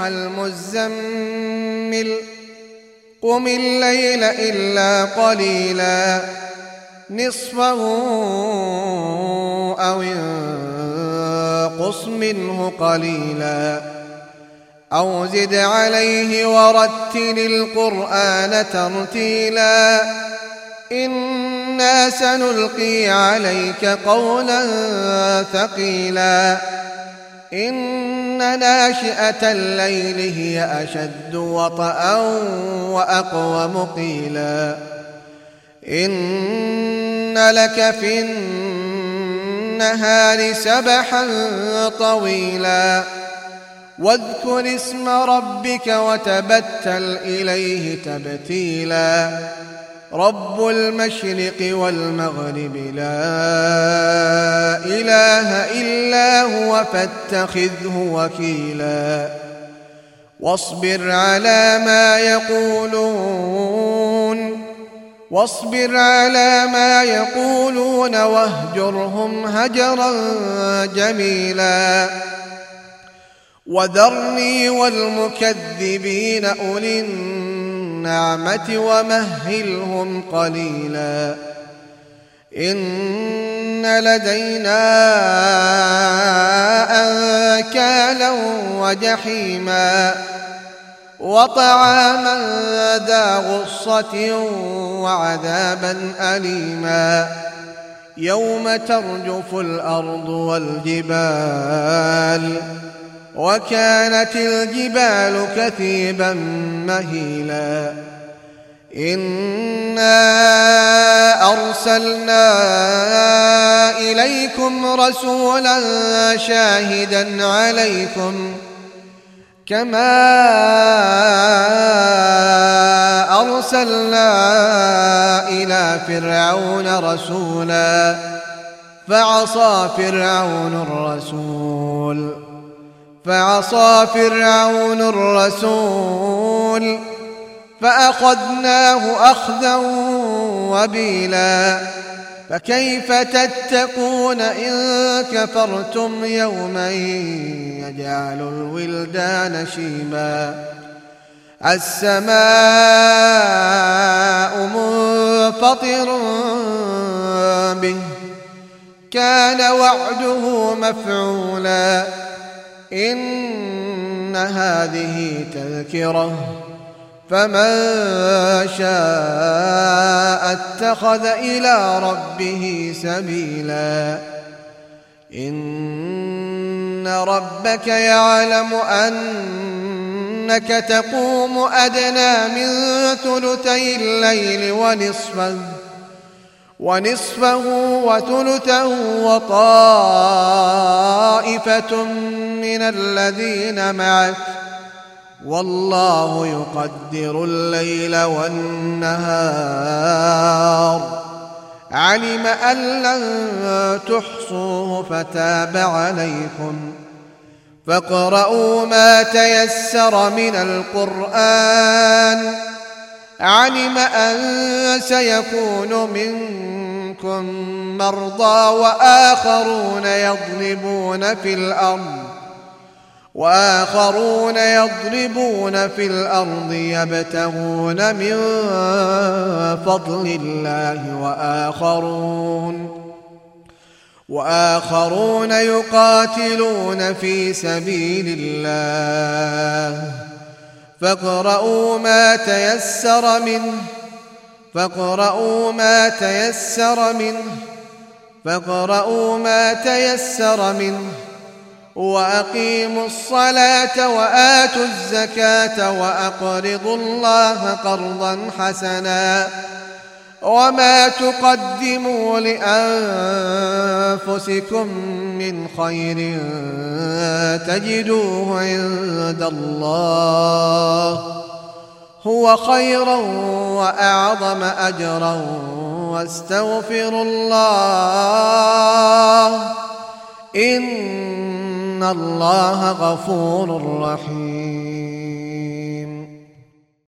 أيها المزمل قم الليل إلا قليلا نصفه أو انقص منه قليلا أو زد عليه ورتل القرآن ترتيلا إنا سنلقي عليك قولا ثقيلا إن ناشئة الليل هي أشد وطئا وأقوم قيلا إن لك في النهار سبحا طويلا واذكر اسم ربك وتبتل إليه تبتيلا رب المشرق والمغرب لا إله إلا هو فاتخذه وكيلا واصبر على ما يقولون واهجرهم هجرا جميلا وذرني والمكذبين أولي النعمة ومهلهم قليلا إن لدينا أنكالا وجحيما وطعاما ذا غصة وعذابا أليما يوم ترجف الأرض والجبال وكانت الجبال كثيبا مهيلا إنا أرسلنا إليكم رسولا شاهدا عليكم كما أرسلنا إلى فرعون رسولا فعصى فرعون الرسول فأخذناه أخذا وبيلا فكيف تتقون إن كفرتم يوما يجعل الولدان شيبا السماء منفطر به كان وعده مفعولا إن هذه تذكرة فمن شاء اتخذ إلى ربه سبيلا إن ربك يعلم أنك تقوم أدنى من ثلثي الليل ونصفه وثلثه وطائفة من الذين معك والله يقدر الليل والنهار علم أن لن تحصوه فتاب عليكم فاقرؤوا ما تيسر من القرآن علم أن سيكون منكم مرضى وآخرون يضربون في الأرض يبتغون من فضل الله وآخرون يقاتلون في سبيل الله فاقرؤوا ما تيسر منه وأقيموا الصلاة وآتوا الزكاة وأقرضوا الله قرضا حسنا وما تقدموا لأنفسكم من خير تجدوه عند الله هو خيرا وأعظم أجرا واستغفروا الله إن الله غفور رحيم